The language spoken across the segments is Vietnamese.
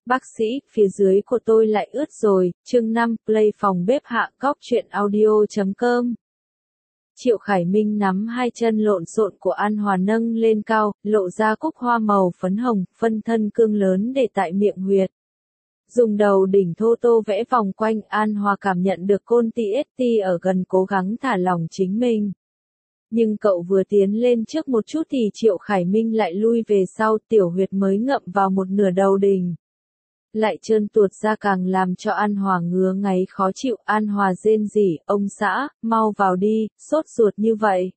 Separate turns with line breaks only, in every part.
Bác sĩ, phía dưới của tôi lại ướt rồi, chương 5, play phòng bếp hạ góc truyện audio.com. Triệu Khải Minh nắm hai chân lộn xộn của An Hòa nâng lên cao, lộ ra cúc hoa màu phấn hồng, phân thân cương lớn để tại miệng huyệt. Dùng đầu đỉnh thô tô vẽ vòng quanh, An Hòa cảm nhận được Côn TST ở gần cố gắng thả lỏng chính mình. Nhưng cậu vừa tiến lên trước một chút thì Triệu Khải Minh lại lui về sau, tiểu huyệt mới ngậm vào một nửa đầu đỉnh. Lại trơn tuột ra càng làm cho An Hòa ngứa ngáy khó chịu. An Hòa rên rỉ, ông xã, mau vào đi, sốt ruột như vậy.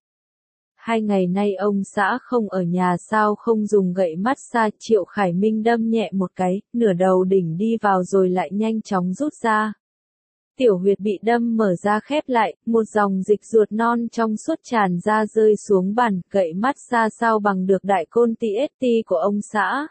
2 ngày nay ông xã không ở nhà sao không dùng gậy massage. Triệu Khải Minh đâm nhẹ một cái, nửa đầu đỉnh đi vào rồi lại nhanh chóng rút ra. Tiểu huyệt bị đâm mở ra khép lại, một dòng dịch ruột non trong suốt tràn ra rơi xuống bàn. Gậy massage sao bằng được đại côn TST của ông xã.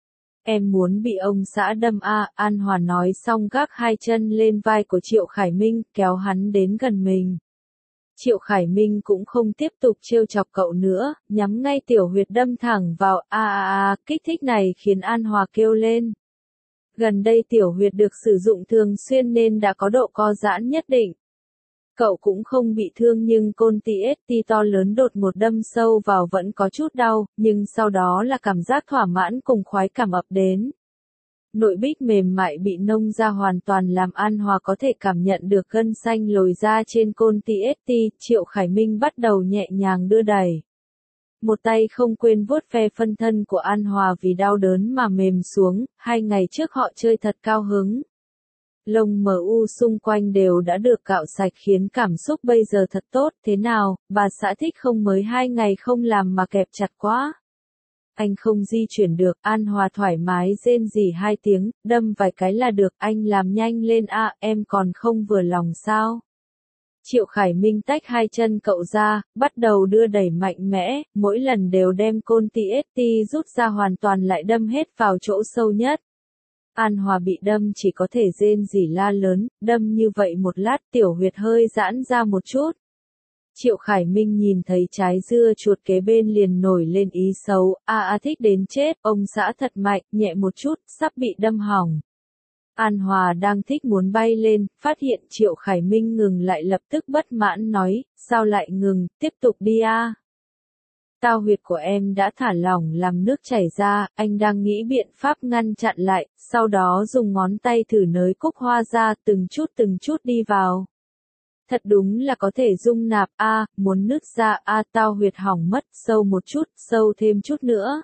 Em muốn bị ông xã đâm à, An Hòa nói xong gác hai chân lên vai của Triệu Khải Minh, kéo hắn đến gần mình. Triệu Khải Minh cũng không tiếp tục trêu chọc cậu nữa, nhắm ngay tiểu huyệt đâm thẳng vào, kích thích này khiến An Hòa kêu lên. Gần đây tiểu huyệt được sử dụng thường xuyên nên đã có độ co giãn nhất định. Cậu cũng không bị thương nhưng Côn TST to lớn đột một đâm sâu vào vẫn có chút đau, nhưng sau đó là cảm giác thỏa mãn cùng khoái cảm ập đến. Nội bích mềm mại bị nông ra hoàn toàn làm An Hòa có thể cảm nhận được gân xanh lồi ra trên Côn TST. Triệu Khải Minh bắt đầu nhẹ nhàng đưa đẩy. Một tay không quên vuốt ve phân thân của An Hòa vì đau đớn mà mềm xuống. 2 ngày trước họ chơi thật cao hứng. Lông mờ u xung quanh đều đã được cạo sạch khiến cảm xúc bây giờ thật tốt. Thế nào, bà xã thích không? Mới 2 ngày không làm mà kẹp chặt quá. Anh không di chuyển được. An Hòa thoải mái rên rỉ 2 tiếng, đâm vài cái là được. Anh làm nhanh lên em còn không vừa lòng sao? Triệu Khải Minh tách hai chân cậu ra, bắt đầu đưa đẩy mạnh mẽ, mỗi lần đều đem Côn TST rút ra hoàn toàn lại đâm hết vào chỗ sâu nhất. An Hòa bị đâm chỉ có thể rên rỉ la lớn, đâm như vậy một lát tiểu huyệt hơi giãn ra một chút. Triệu Khải Minh nhìn thấy trái dưa chuột kế bên liền nổi lên ý xấu, thích đến chết, ông xã thật mạnh, nhẹ một chút, sắp bị đâm hỏng. An Hòa đang thích muốn bay lên, phát hiện Triệu Khải Minh ngừng lại lập tức bất mãn nói, sao lại ngừng, tiếp tục đi a. Tao huyệt của em đã thả lỏng làm nước chảy ra, anh đang nghĩ biện pháp ngăn chặn lại, sau đó dùng ngón tay thử nới cúc hoa ra từng chút đi vào. Thật đúng là có thể dung nạp muốn nứt ra tao huyệt hỏng mất, sâu một chút, sâu thêm chút nữa.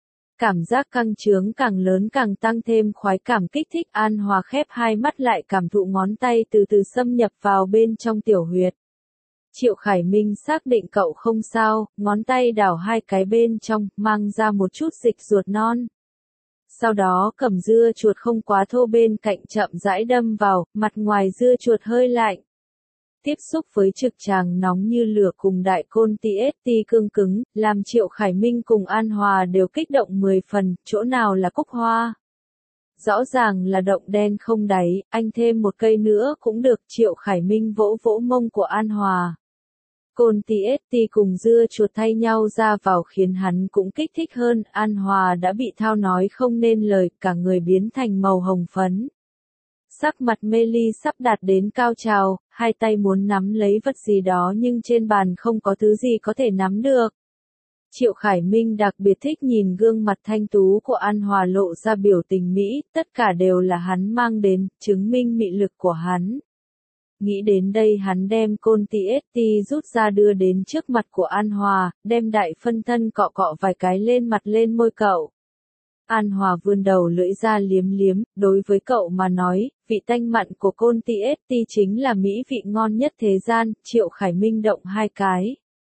Cảm giác căng trướng càng lớn càng tăng thêm khoái cảm kích thích. An Hòa khép hai mắt lại cảm thụ ngón tay từ từ xâm nhập vào bên trong tiểu huyệt. Triệu Khải Minh xác định cậu không sao, ngón tay đảo 2 cái bên trong, mang ra một chút dịch ruột non. Sau đó cầm dưa chuột không quá thô bên cạnh chậm rãi đâm vào, mặt ngoài dưa chuột hơi lạnh. Tiếp xúc với trực tràng nóng như lửa cùng đại côn TST cương cứng, làm Triệu Khải Minh cùng An Hòa đều kích động 10 phần, chỗ nào là cúc hoa. Rõ ràng là động đen không đáy, anh thêm một cây nữa cũng được. Triệu Khải Minh vỗ vỗ mông của An Hòa. Côn TST cùng dưa chuột thay nhau ra vào khiến hắn cũng kích thích hơn. An Hòa đã bị thao nói không nên lời, cả người biến thành màu hồng phấn. Sắc mặt mê ly sắp đạt đến cao trào, 2 tay muốn nắm lấy vật gì đó nhưng trên bàn không có thứ gì có thể nắm được. Triệu Khải Minh đặc biệt thích nhìn gương mặt thanh tú của An Hòa lộ ra biểu tình mỹ, tất cả đều là hắn mang đến, chứng minh mị lực của hắn. Nghĩ đến đây hắn đem Côn TST rút ra đưa đến trước mặt của An Hòa, đem đại phân thân cọ cọ vài cái lên mặt lên môi cậu. An Hòa vươn đầu lưỡi ra liếm liếm, đối với cậu mà nói, vị tanh mặn của Côn TST chính là mỹ vị ngon nhất thế gian. Triệu Khải Minh động 2 cái.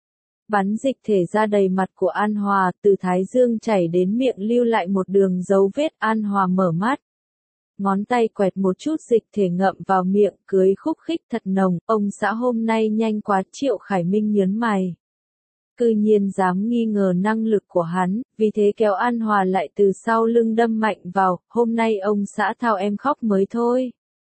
Bắn dịch thể ra đầy mặt của An Hòa, từ thái dương chảy đến miệng lưu lại một đường dấu vết. An Hòa mở mắt. Ngón tay quẹt một chút dịch thể ngậm vào miệng, cưới khúc khích thật nồng, ông xã hôm nay nhanh quá. Triệu Khải Minh nhớn mày. Cư nhiên dám nghi ngờ năng lực của hắn, vì thế kéo An Hòa lại từ sau lưng đâm mạnh vào, hôm nay ông xã thao em khóc mới thôi.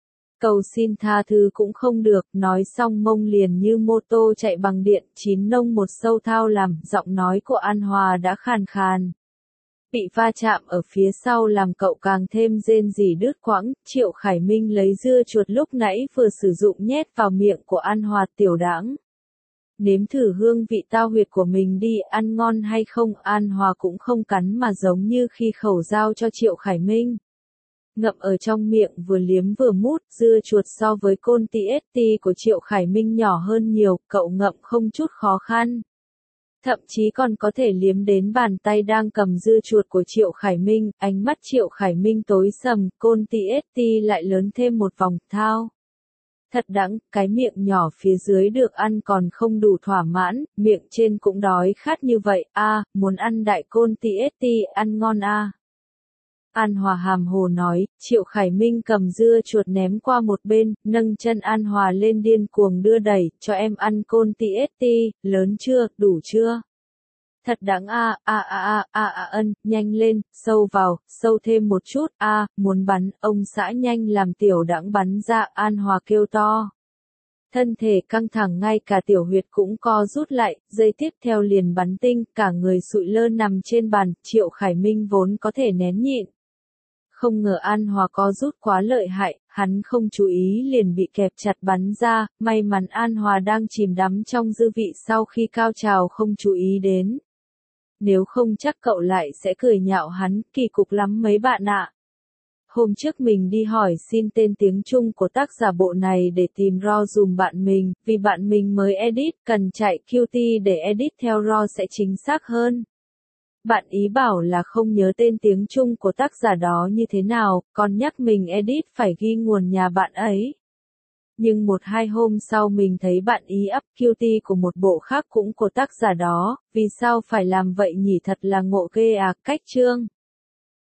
Cầu xin tha thứ cũng không được, nói xong mông liền như mô tô chạy bằng điện, 9 nông một sâu thao làm, giọng nói của An Hòa đã khàn khàn. Bị va chạm ở phía sau làm cậu càng thêm rên rỉ đứt quãng, Triệu Khải Minh lấy dưa chuột lúc nãy vừa sử dụng nhét vào miệng của An Hòa Tiểu Đãng. Nếm thử hương vị tao huyệt của mình đi, ăn ngon hay không? An Hòa cũng không cắn mà giống như khi khẩu giao cho Triệu Khải Minh. Ngậm ở trong miệng vừa liếm vừa mút, dưa chuột so với côn TST của Triệu Khải Minh nhỏ hơn nhiều, cậu ngậm không chút khó khăn. Thậm chí còn có thể liếm đến bàn tay đang cầm dưa chuột của Triệu Khải Minh, ánh mắt Triệu Khải Minh tối sầm, côn TST lại lớn thêm một vòng, thao. Thật đắng, cái miệng nhỏ phía dưới được ăn còn không đủ thỏa mãn, miệng trên cũng đói khát như vậy, muốn ăn đại côn TST, ăn ngon An Hòa hàm hồ nói, Triệu Khải Minh cầm dưa chuột ném qua một bên, nâng chân An Hòa lên điên cuồng đưa đẩy, cho em ăn côn TST, lớn chưa, đủ chưa? Thật đáng nhanh lên, sâu vào, sâu thêm một chút, muốn bắn, ông xã nhanh làm Tiểu Đãng bắn ra, An Hòa kêu to. Thân thể căng thẳng ngay cả tiểu huyệt cũng co rút lại, giây tiếp theo liền bắn tinh, cả người sụi lơ nằm trên bàn, Triệu Khải Minh vốn có thể nén nhịn. Không ngờ An Hòa co rút quá lợi hại, hắn không chú ý liền bị kẹp chặt bắn ra, may mắn An Hòa đang chìm đắm trong dư vị sau khi cao trào không chú ý đến. Nếu không chắc cậu lại sẽ cười nhạo hắn, kỳ cục lắm mấy bạn ạ. Hôm trước mình đi hỏi xin tên tiếng Trung của tác giả bộ này để tìm RAW dùm bạn mình, vì bạn mình mới edit, cần chạy Qt để edit theo RAW sẽ chính xác hơn. Bạn ý bảo là không nhớ tên tiếng Trung của tác giả đó như thế nào, còn nhắc mình edit phải ghi nguồn nhà bạn ấy. Nhưng 1-2 hôm sau mình thấy bạn ý up Qt của một bộ khác cũng của tác giả đó, vì sao phải làm vậy nhỉ, thật là ngộ ghê cách chương.